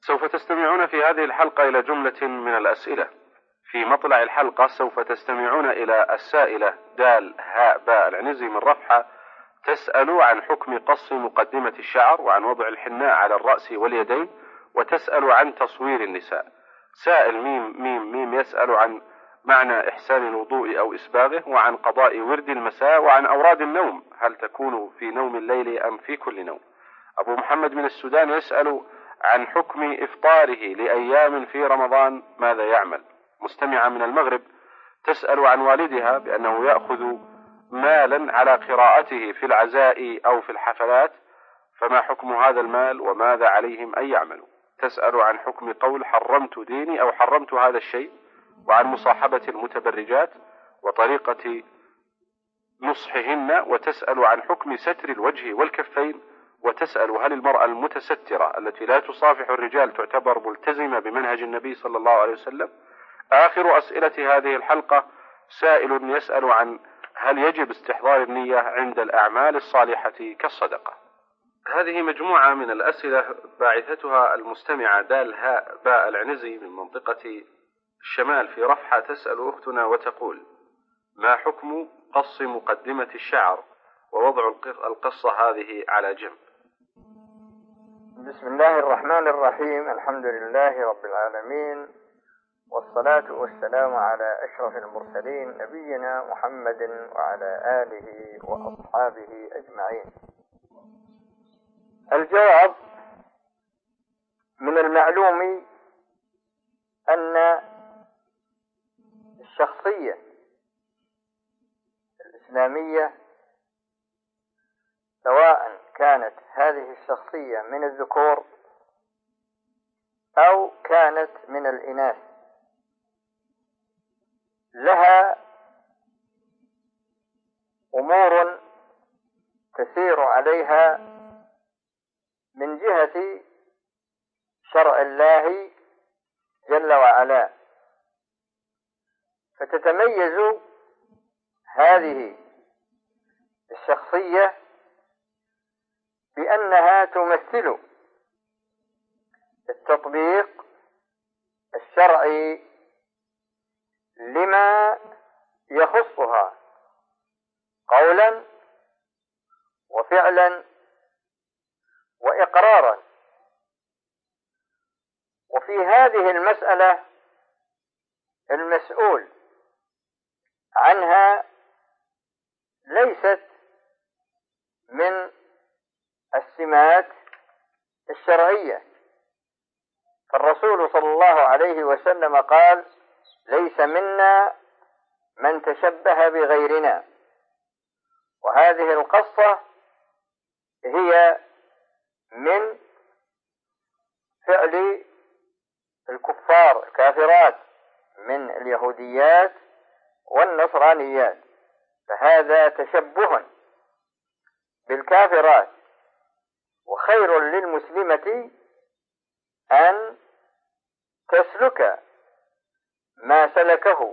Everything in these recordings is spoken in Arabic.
سوف تستمعون في هذه الحلقة إلى جملة من الأسئلة. في مطلع الحلقة سوف تستمعون إلى السائلة دال هاء باء العنزي من رفحة تسأل عن حكم قص مقدمة الشعر وعن وضع الحناء على الرأس واليدين، وتسأل عن تصوير النساء. سائل ميم ميم ميم يسأل عن معنى إحسان الوضوء أو إسباغه، وعن قضاء ورد المساء، وعن أوراد النوم، هل تكون في نوم الليل أم في كل نوم. أبو محمد من السودان يسأل عن حكم إفطاره لأيام في رمضان، ماذا يعمل. مستمعة من المغرب تسأل عن والدها بأنه يأخذ مالا على قراءته في العزاء أو في الحفلات، فما حكم هذا المال وماذا عليهم أن يعملوا. تسأل عن حكم قول حرمت ديني أو حرمت هذا الشيء، وعن مصاحبة المتبرجات وطريقة نصحهن، وتسأل عن حكم ستر الوجه والكفين، وتسأل هل المرأة المتسترة التي لا تصافح الرجال تعتبر ملتزمة بمنهج النبي صلى الله عليه وسلم. آخر أسئلة هذه الحلقة سائل يسأل عن هل يجب استحضار النية عند الأعمال الصالحة كالصدقة. هذه مجموعة من الأسئلة باعثتها المستمعة دال هاء باء العنزي من منطقة الشمال في رفحة. تسأل أختنا وتقول: ما حكم قص مقدمة الشعر ووضع القصة هذه على جنب؟ بسم الله الرحمن الرحيم. الحمد لله رب العالمين، والصلاة والسلام على أشرف المرسلين نبينا محمد وعلى آله وأصحابه أجمعين. الجواب: من المعلوم أن الشخصية الإسلامية، سواء كانت هذه الشخصية من الذكور أو كانت من الإناث، لها أمور تسير عليها من جهة شرع الله جل وعلا، فتتميز هذه الشخصية بأنها تمثل التطبيق الشرعي لما يخصها قولا وفعلا وإقرارا. وفي هذه المسألة المسؤول عنها ليست من السمات الشرعية، فالرسول صلى الله عليه وسلم قال: ليس منا من تشبه بغيرنا. وهذه القصة هي من فعل الكفار الكافرات من اليهوديات والنصرانيات، فهذا تشبه بالكافرات. وخير للمسلمة أن تسلك ما سلكه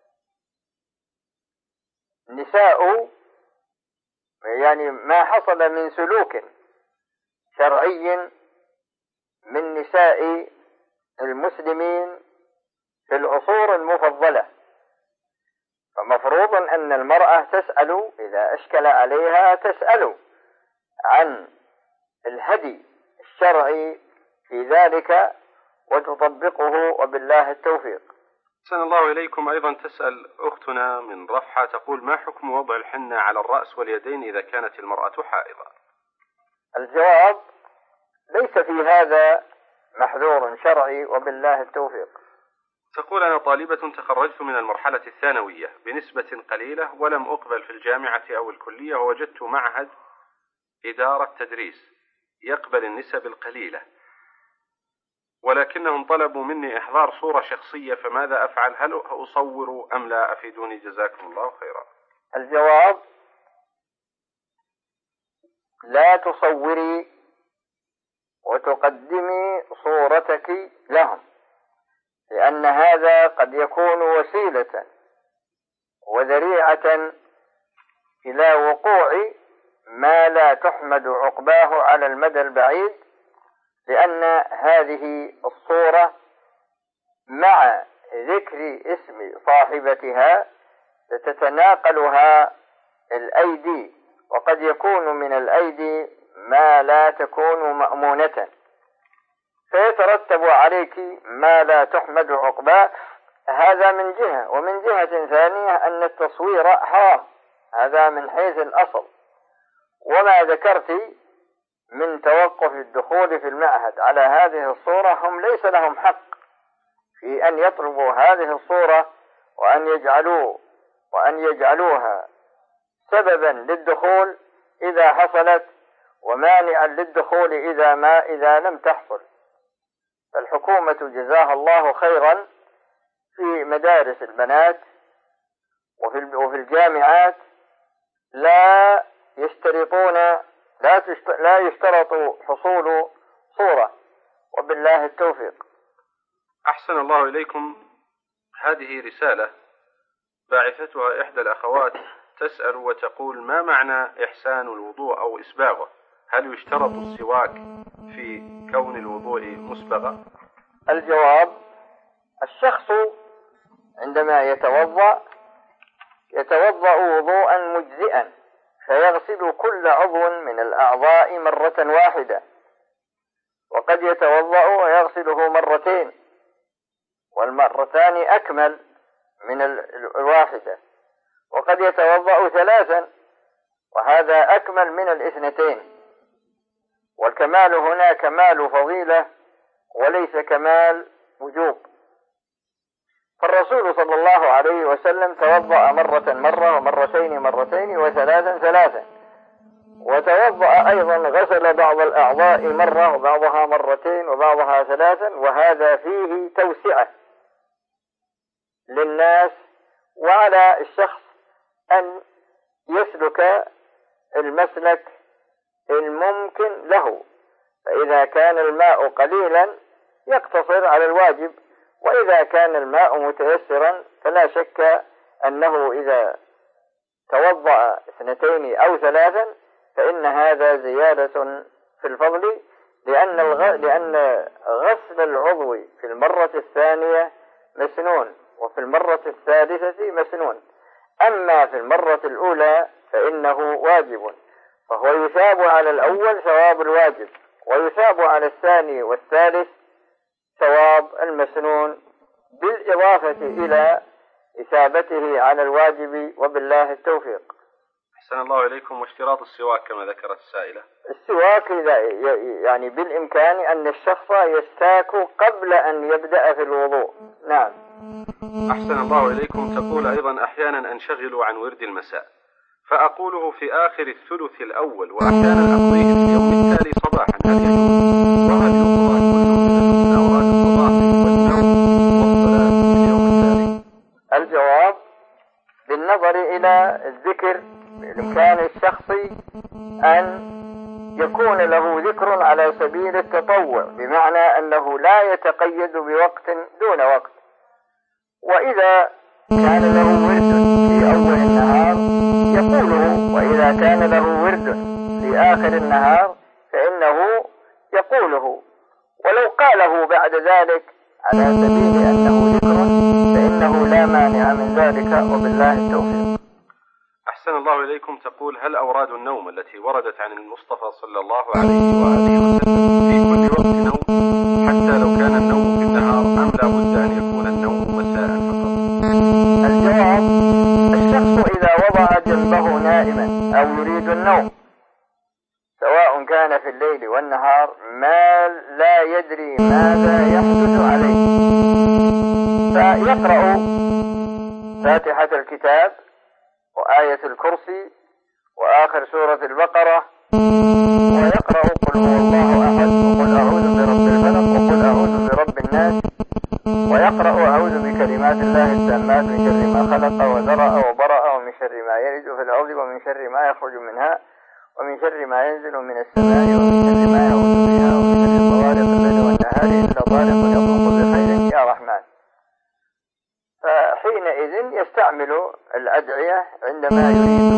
نساء، يعني ما حصل من سلوك شرعي من نساء المسلمين في العصور المفضلة. فمفروض أن المرأة تسأل إذا أشكل عليها، تسأل عن الهدي الشرعي في ذلك وتطبقه، وبالله التوفيق. أحسن الله إليكم. أيضا تسأل أختنا من رفحة تقول: ما حكم وضع الحنة على الرأس واليدين إذا كانت المرأة حائضة؟ الجواب: ليس في هذا محذور شرعي، وبالله التوفيق. تقول: أنا طالبة تخرجت من المرحلة الثانوية بنسبة قليلة، ولم أقبل في الجامعة أو الكلية، ووجدت معهد إدارة تدريس يقبل النسب القليلة، ولكنهم طلبوا مني إحضار صورة شخصية، فماذا أفعل؟ هل أصور أم لا؟ أفيدوني جزاكم الله خيرا. الجواب: لا تصوري وتقدمي صورتك لهم، لأن هذا قد يكون وسيلة وذريعة إلى وقوع ما لا تحمد عقباه على المدى البعيد، لأن هذه الصورة مع ذكر اسم صاحبتها تتناقلها الأيدي، وقد يكون من الأيدي ما لا تكون مأمونة، فيترتب عليك ما لا تحمد عقباه. هذا من جهة، ومن جهة ثانية أن التصوير حرام، هذا من حيث الأصل. وما ذكرت من توقف الدخول في المعهد على هذه الصورة، هم ليس لهم حق في أن يطلبوا هذه الصورة وأن يجعلوها سببا للدخول إذا حصلت، ومانعا للدخول إذا لم تحصل. الحكومة جزاها الله خيرا في مدارس البنات وفي الجامعات لا يشترط حصول صورة، وبالله التوفيق. أحسن الله إليكم. هذه رسالة باعثتها إحدى الأخوات تسأل وتقول: ما معنى إحسان الوضوء أو إسباغه؟ هل يشترط السواك في كون الوضوء مسبغا؟ الجواب: الشخص عندما يتوضأ وضوءا مجزئا فيغسل كل عضو من الأعضاء مرة واحدة، وقد يتوضأ ويغسله مرتين، والمرتان أكمل من الواحدة، وقد يتوضأ ثلاثا وهذا أكمل من الاثنتين. والكمال هنا كمال فضيلة وليس كمال وجوب. فالرسول صلى الله عليه وسلم توضأ مرة ومرتين مرتين وثلاثا ثلاثا، وتوضأ أيضا غسل بعض الأعضاء مرة وبعضها مرتين وبعضها ثلاثا، وهذا فيه توسعة للناس، وعلى الشخص أن يسلك المسلك الممكن له. فإذا كان الماء قليلا يقتصر على الواجب، وإذا كان الماء متيسرا فلا شك أنه إذا توضأ اثنتين أو ثلاثا فإن هذا زيادة في الفضل، لأن غسل العضو في المرة الثانية مسنون، وفي المرة الثالثة مسنون. أما في المرة الأولى فإنه واجب، فهو يثاب على الأول ثواب الواجب، ويثاب على الثاني والثالث ثواب المسنون، بالإضافة إلى إثابته على الواجب، وبالله التوفيق. أحسن الله إليكم. واشتراط السواك كما ذكرت السائلة: السواك يعني بالإمكان أن الشخص يستاك قبل أن يبدأ في الوضوء. نعم. أحسن الله إليكم. تقول أيضا: أحيانا أنشغل عن ورد المساء فأقوله في آخر الثلث الأول، وأحيانا أقضيه في اليوم التالي صباحا، هل يجوز؟ وهل يقضى كل من أوراد الصباح والنوم والصلاة في اليوم التالي؟ الجواب: بالنظر إلى الذكر، بإمكان الشخص أن يكون له ذكر على سبيل التطوع، بمعنى أنه لا يتقيد بوقت دون وقت. وإذا كان له ورد في أول النهار يقوله، وإذا كان له ورد في آخر النهار فإنه يقوله، ولو قاله بعد ذلك على سبيل أنه ذكر فإنه لا مانع من ذلك، وبالله التوفيق. أحسن الله إليكم. تقول: هل أوراد النوم التي وردت عن المصطفى صلى الله عليه وآله وسلم في كل وقت نوم، حتى لو كان النوم في النهار، أم لا بد أن يكون النوم مساء فقط؟ الجواب: الشخص إذا وضع جنبه نائما أو يريد النوم، سواء كان في الليل والنهار، ما لا يدري ماذا يحدث عليه، فيقرأ فاتحة الكتاب وآية الكرسي وآخر سورة البقرة، ويقرأ قل هو الله أحد، وقل أعوذ برب الفلق، وقل أعوذ برب الناس، ويقرأ أعوذ بكلمات الله التامات من شر ما خلق وذرأ وبرأ، ومن شر ما يلج في الأرض، ومن شر ما يخرج منها، ومن شر ما ينزل من السماء، ومن شر ما يعوذ بها، ومن شر طوارق الليل والنهار إلا طارق يطرق بخير يا رحمن. فحينئذ يستعمل الأدعية عندما يريد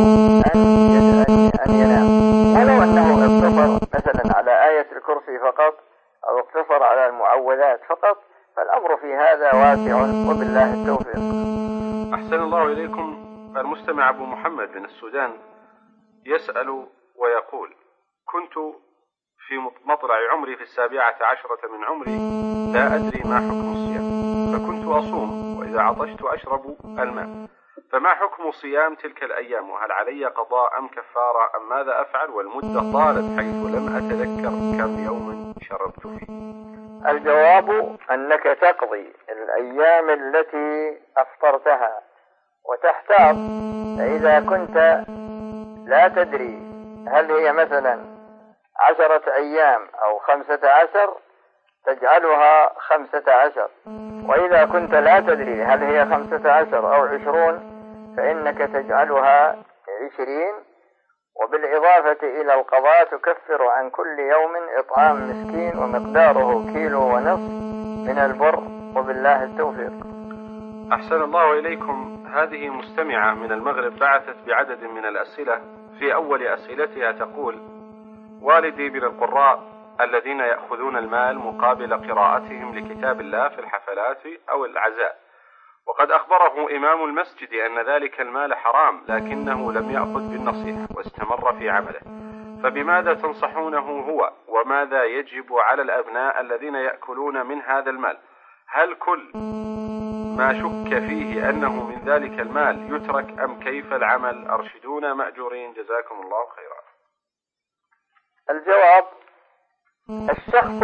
أن ينام، ولو أنه اقتصر مثلا على آية الكرسي فقط أو اقتصر على المعوذات فقط، فالأمر في هذا واسع وبالله التوفيق. أحسن الله إليكم. المستمع أبو محمد من السودان يسأل ويقول: كنت في مطلع عمري في 17 من عمري لا أدري ما حكم الصيام، فكنت أصوم وإذا عطشت أشرب الماء، فما حكم صيام تلك الأيام؟ وهل علي قضاء أم كفارة أم ماذا أفعل؟ والمدة طالت حيث لم أتذكر كم يوما شربت فيه. الجواب أنك تقضي الأيام التي أفطرتها وتحتاط. فإذا كنت لا تدري هل هي مثلا 10 أيام أو 15 تجعلها 15، وإذا كنت لا تدري هل هي 15 أو 20 فإنك تجعلها 20، وبالإضافة إلى القضاء تكفر عن كل يوم إطعام مسكين ومقداره 1.5 كيلو من البر، وبالله التوفيق. أحسن الله إليكم. هذه مستمعة من المغرب بعثت بعدد من الأسئلة. في أول أسئلتها تقول: والدي من القراء الذين يأخذون المال مقابل قراءتهم لكتاب الله في الحفلات أو العزاء، وقد أخبره إمام المسجد أن ذلك المال حرام، لكنه لم يأخذ بالنصيحة واستمر في عمله، فبماذا تنصحونه هو؟ وماذا يجب على الأبناء الذين يأكلون من هذا المال؟ هل كل ما شك فيه أنه من ذلك المال يترك أم كيف العمل؟ أرشدونا مأجورين، جزاكم الله خيرا. الجواب: الشخص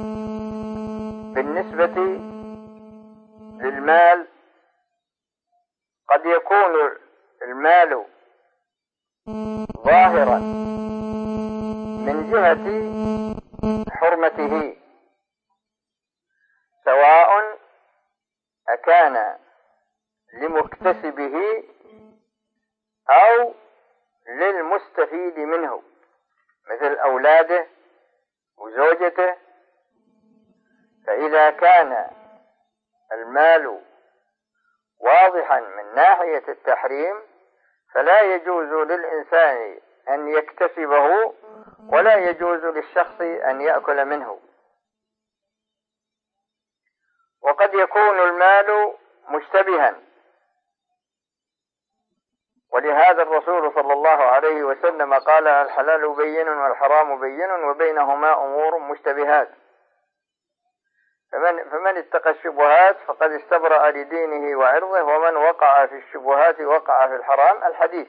بالنسبة للمال قد يكون المال ظاهرا من جهة حرمته، سواء أكان لمكتسبه أو للمستفيد منه مثل أولاده وزوجته. فإذا كان المال واضحا من ناحية التحريم فلا يجوز للإنسان أن يكتسبه ولا يجوز للشخص أن يأكل منه. وقد يكون المال مشتبها، ولهذا الرسول صلى الله عليه وسلم قال: الحلال بين والحرام بين وبينهما أمور مشتبهات، فمن اتقى الشبهات فقد استبرأ لدينه وعرضه، ومن وقع في الشبهات وقع في الحرام، الحديث.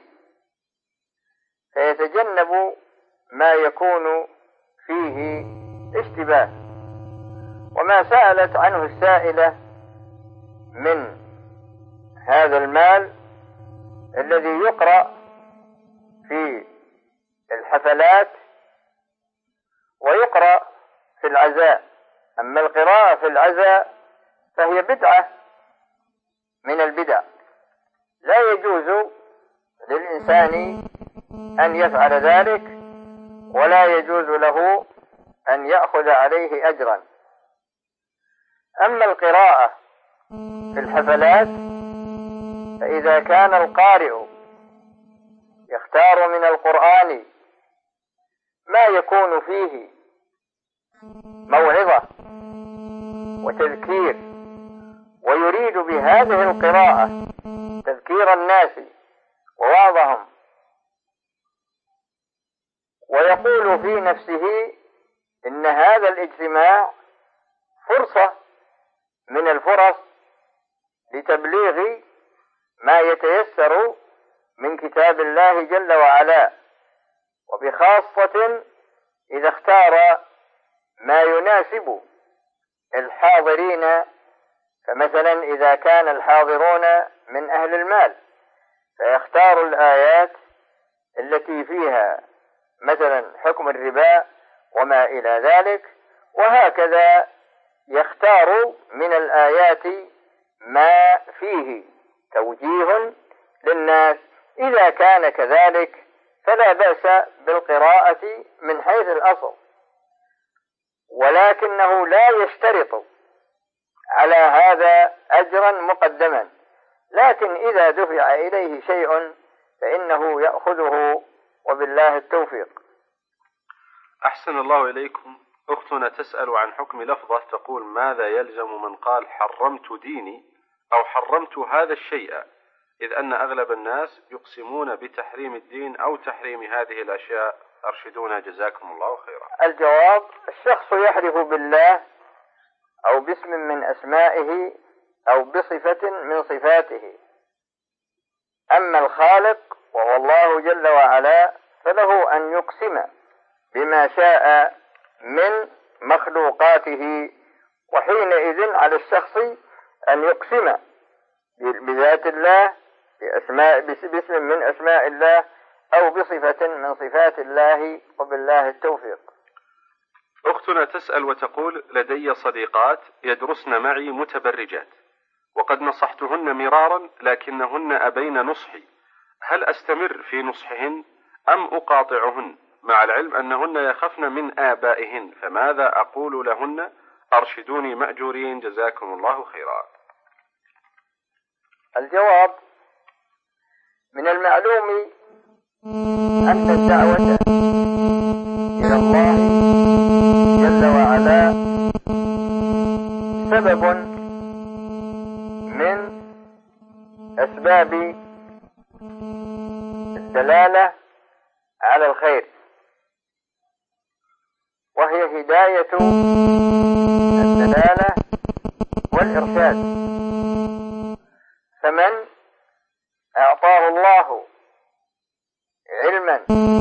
فيتجنب ما يكون فيه اشتباه. وما سألت عنه السائلة من هذا المال الذي يقرأ في الحفلات ويقرأ في العزاء، أما القراءة في العزاء فهي بدعة من البدع، لا يجوز للإنسان أن يفعل ذلك، ولا يجوز له أن يأخذ عليه أجرا. أما القراءة في الحفلات فإذا كان القارئ يختار من القرآن ما يكون فيه موعظة وتذكير، ويريد بهذه القراءة تذكير الناس ووعظهم، ويقول في نفسه إن هذا الاجتماع فرصة من الفرص لتبليغ ما يتيسر من كتاب الله جل وعلا، وبخاصة إذا اختار ما يناسب الحاضرين. فمثلا إذا كان الحاضرون من أهل المال فيختار الآيات التي فيها مثلا حكم الربا وما إلى ذلك، وهكذا يختار من الآيات ما فيه توجيه للناس. إذا كان كذلك فلا بأس بالقراءة من حيث الأصل، ولكنه لا يشترط على هذا أجرا مقدما، لكن إذا دفع إليه شيء فإنه يأخذه، وبالله التوفيق. أحسن الله إليكم. أختنا تسأل عن حكم لفظة تقول: ماذا يلزم من قال حرمت ديني أو حرمت هذا الشيء، إذ أن أغلب الناس يقسمون بتحريم الدين أو تحريم هذه الأشياء؟ أرشدونا جزاكم الله خيرا. الجواب: الشخص يحلف بالله أو باسم من أسمائه أو بصفة من صفاته. أما الخالق وهو الله جل وعلا فله أن يقسم بما شاء من مخلوقاته، وحينئذ على الشخص أن يقسم بذات الله باسم من أسماء الله أو بصفة من صفات الله، وبالله التوفيق. أختنا تسأل وتقول: لدي صديقات يدرسن معي متبرجات، وقد نصحتهن مرارا لكنهن أبين نصحي، هل أستمر في نصحهن أم أقاطعهن، مع العلم أنهن يخفن من آبائهن، فماذا أقول لهن؟ أرشدوني مأجورين جزاكم الله خيرا. الجواب: من المعلوم أن الدعوة إلى الله جل وعلا سبب من أسباب الدلالة على الخير، وهي هداية الدلالة والإرشاد. فمن أعطاه الله علما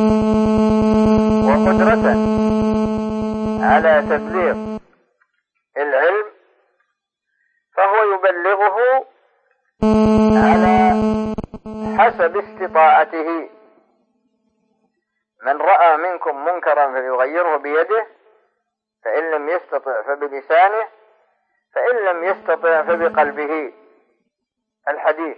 وقدرة على تبليغ العلم فهو يبلغه على حسب استطاعته. من رأى منكم منكرا فليغيره بيده، فإن لم يستطع فبلسانه، فإن لم يستطع فبقلبه. الحديث.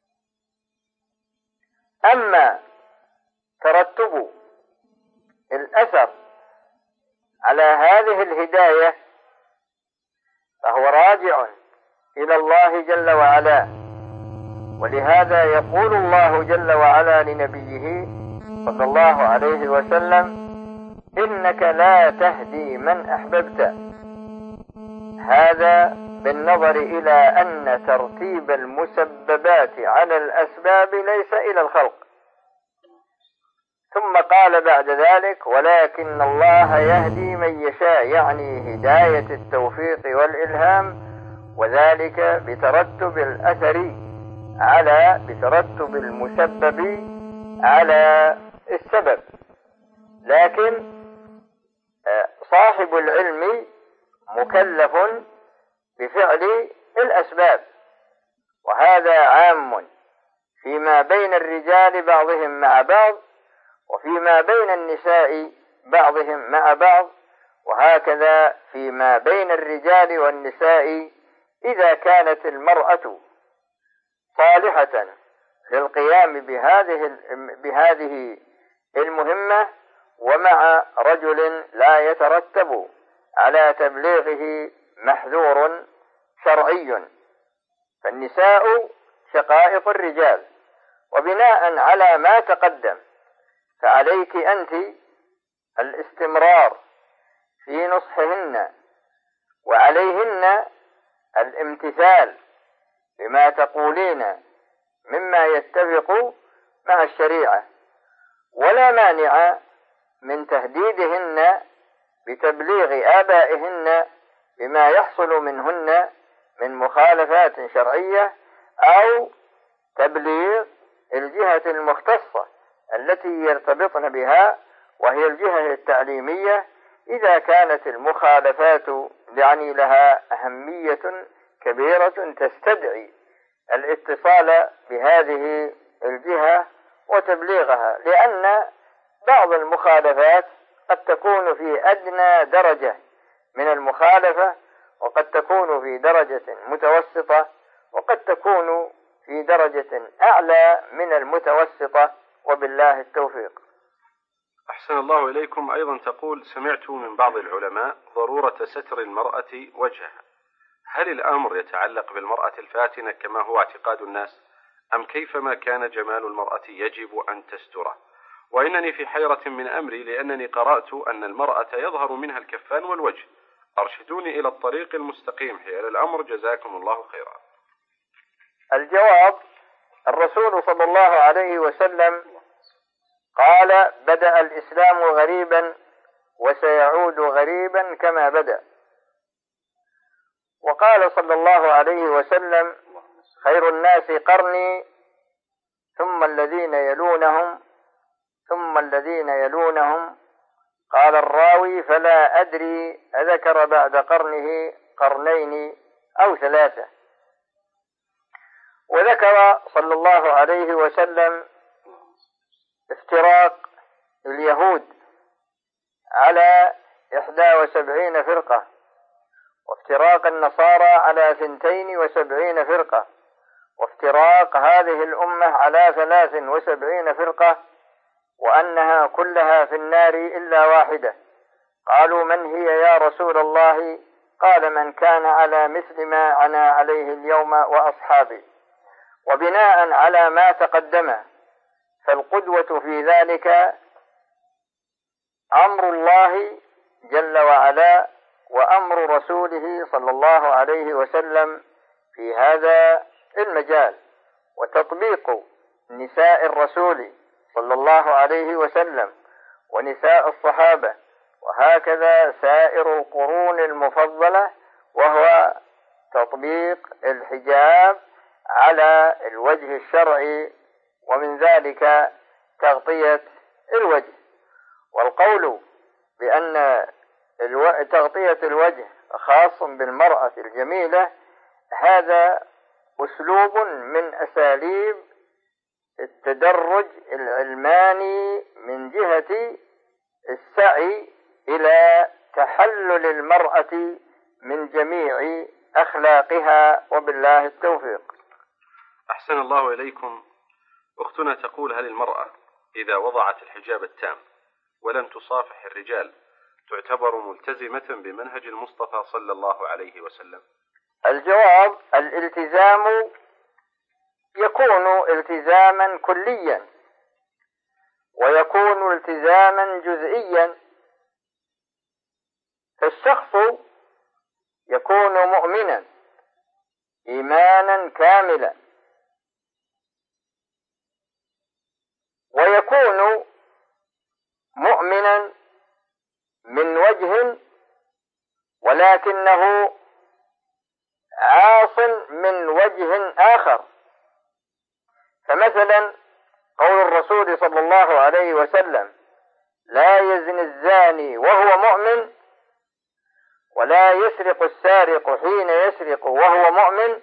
أما ترتب الأثر على هذه الهداية فهو راجع إلى الله جل وعلا، ولهذا يقول الله جل وعلا لنبيه صلى الله عليه وسلم: إنك لا تهدي من أحببت. هذا بالنظر إلى أن ترتيب المسببات على الأسباب ليس إلى الخلق. ثم قال بعد ذلك: ولكن الله يهدي من يشاء، يعني هداية التوفيق والإلهام، وذلك بترتب الأثر بترتب المسبب على السبب. لكن صاحب العلم مكلف بفعل الأسباب، وهذا عام فيما بين الرجال بعضهم مع بعض، وفيما بين النساء بعضهم مع بعض، وهكذا فيما بين الرجال والنساء. إذا كانت المرأة صالحة للقيام بهذه المهمة ومع رجل لا يترتب على تبليغه محذور شرعي، فالنساء شقائق الرجال. وبناء على ما تقدم فعليك أنت الاستمرار في نصحهن، وعليهن الامتثال بما تقولين مما يتفق مع الشريعة، ولا مانع من تهديدهن بتبليغ آبائهن بما يحصل منهن من مخالفات شرعية، أو تبليغ الجهة المختصة التي يرتبطن بها، وهي الجهة التعليمية، إذا كانت المخالفات يعني لها أهمية كبيرة تستدعي الاتصال بهذه الجهة وتبليغها، لأن بعض المخالفات قد تكون في أدنى درجة من المخالفة، وقد تكون في درجة متوسطة، وقد تكون في درجة أعلى من المتوسطة، وبالله التوفيق. أحسن الله إليكم. أيضا تقول: سمعت من بعض العلماء ضرورة ستر المرأة وجهها، هل الأمر يتعلق بالمرأة الفاتنة كما هو اعتقاد الناس، أم كيفما كان جمال المرأة يجب أن تستره؟ وإنني في حيرة من أمري لأنني قرأت أن المرأة يظهر منها الكفان والوجه، أرشدوني إلى الطريق المستقيم حيال الأمر، جزاكم الله خيرا. الجواب: الرسول صلى الله عليه وسلم قال: بدأ الإسلام غريبا وسيعود غريبا كما بدأ. وقال صلى الله عليه وسلم: خير الناس قرني ثم الذين يلونهم ثم الذين يلونهم. قال الراوي: فلا أدري أذكر بعد قرنه قرنين أو ثلاثة. وذكر صلى الله عليه وسلم افتراق اليهود على 71 فرقة، وافتراق النصارى على 72 فرقة، وافتراق هذه الأمة على 73 فرقة، وأنها كلها في النار إلا واحدة. قالوا: من هي يا رسول الله؟ قال: من كان على مثل ما أنا عليه اليوم وأصحابي. وبناء على ما تقدم، فالقدوة في ذلك أمر الله جل وعلا وأمر رسوله صلى الله عليه وسلم في هذا المجال، وتطبيق نساء الرسول صلى الله عليه وسلم ونساء الصحابة، وهكذا سائر القرون المفضلة، وهو تطبيق الحجاب على الوجه الشرعي، ومن ذلك تغطية الوجه. والقول بأن تغطية الوجه خاص بالمرأة الجميلة هذا أسلوب من أساليب التدرج العلماني من جهة السعي إلى تحلل المرأة من جميع أخلاقها، وبالله التوفيق. أحسن الله إليكم. أختنا تقول: هل المرأة إذا وضعت الحجاب التام ولم تصافح الرجال تعتبر ملتزمة بمنهج المصطفى صلى الله عليه وسلم؟ الجواب: الالتزام يكون التزاما كليا ويكون التزاما جزئيا. فالشخص يكون مؤمنا إيمانا كاملا، ويكون مؤمنا من وجه ولكنه عاص من وجه آخر. فمثلا قول الرسول صلى الله عليه وسلم: لا يزني الزاني وهو مؤمن، ولا يسرق السارق حين يسرق وهو مؤمن.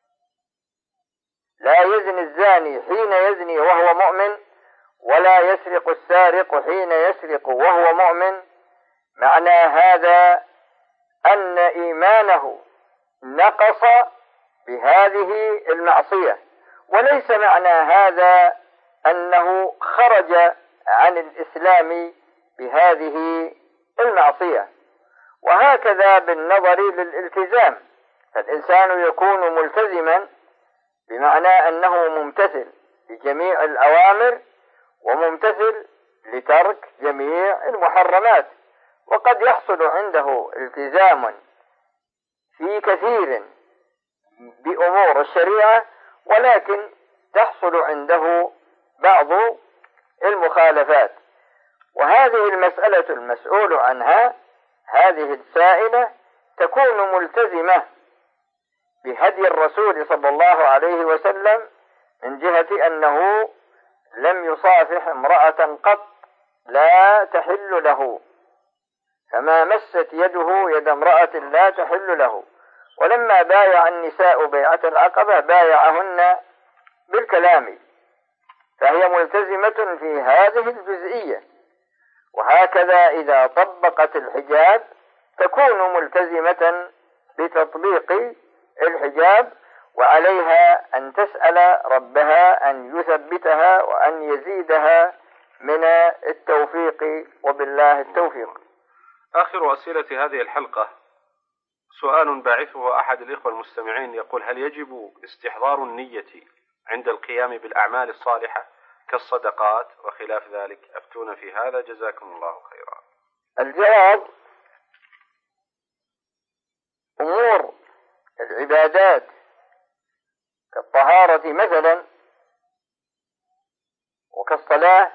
لا يزني الزاني حين يزني وهو مؤمن، ولا يسرق السارق حين يسرق وهو مؤمن. معنى هذا أن إيمانه نقص بهذه المعصية، وليس معنى هذا أنه خرج عن الإسلام بهذه المعصية. وهكذا بالنظر للالتزام، فالإنسان يكون ملتزما بمعنى أنه ممتثل لجميع الأوامر وممتثل لترك جميع المحرمات. وقد يحصل عنده التزام في كثير بأمور الشريعة، ولكن تحصل عنده بعض المخالفات. وهذه المسألة المسؤول عنها، هذه السائلة، تكون ملتزمة بهدي الرسول صلى الله عليه وسلم من جهة أنه لم يصافح امرأة قط لا تحل له، فما مست يده يد امرأة لا تحل له. ولما بايع النساء بيعة العقبة بايعهن بالكلام، فهي ملتزمة في هذه الجزئية. وهكذا إذا طبقت الحجاب تكون ملتزمة بتطبيق الحجاب، وعليها أن تسأل ربها أن يثبتها وأن يزيدها من التوفيق، وبالله التوفيق. آخر أسئلة هذه الحلقة سؤال باعثه أحد الإخوة المستمعين، يقول: هل يجب استحضار النية عند القيام بالأعمال الصالحة كالصدقات وخلاف ذلك؟ أفتونا في هذا جزاكم الله خيرا. الجواب: أمور العبادات كالطهارة مثلا وكالصلاة،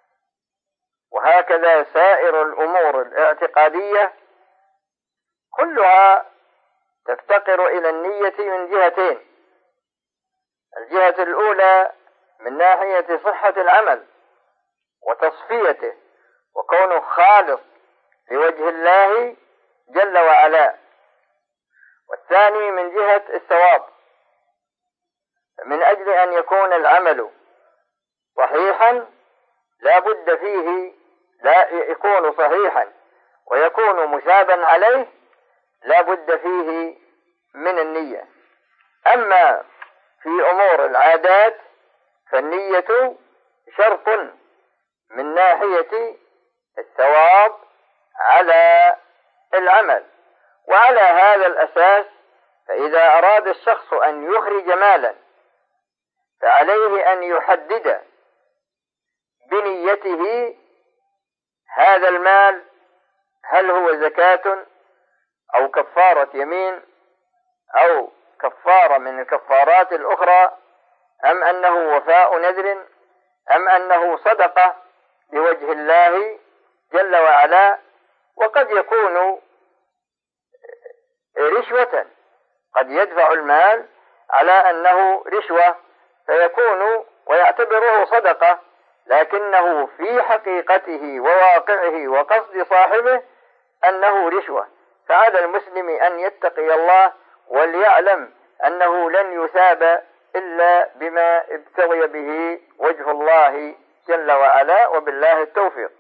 وهكذا سائر الأمور الاعتقادية، كلها تفتقر إلى النية من جهتين: الجهة الأولى من ناحية صحة العمل وتصفيته وكونه خالص لوجه الله جل وعلا، والثاني من جهة الثواب. من أجل أن يكون العمل صحيحا لا بد فيه، لا يكون صحيحا ويكون مثابا عليه، لا بد فيه من النية. أما في أمور العادات فالنية شرط من ناحية الثواب على العمل. وعلى هذا الأساس فإذا أراد الشخص أن يخرج مالا فعليه أن يحدد بنيته هذا المال هل هو زكاة أو كفارة يمين أو كفارة من الكفارات الأخرى، أم أنه وفاء نذر، أم أنه صدقة لوجه الله جل وعلا. وقد يكون رشوة، قد يدفع المال على أنه رشوة فيكون ويعتبره صدقة، لكنه في حقيقته وواقعه وقصد صاحبه أنه رشوة. فعلى المسلم أن يتقي الله وليعلم أنه لن يثاب إلا بما ابتغي به وجه الله جل وعلا، وبالله التوفيق.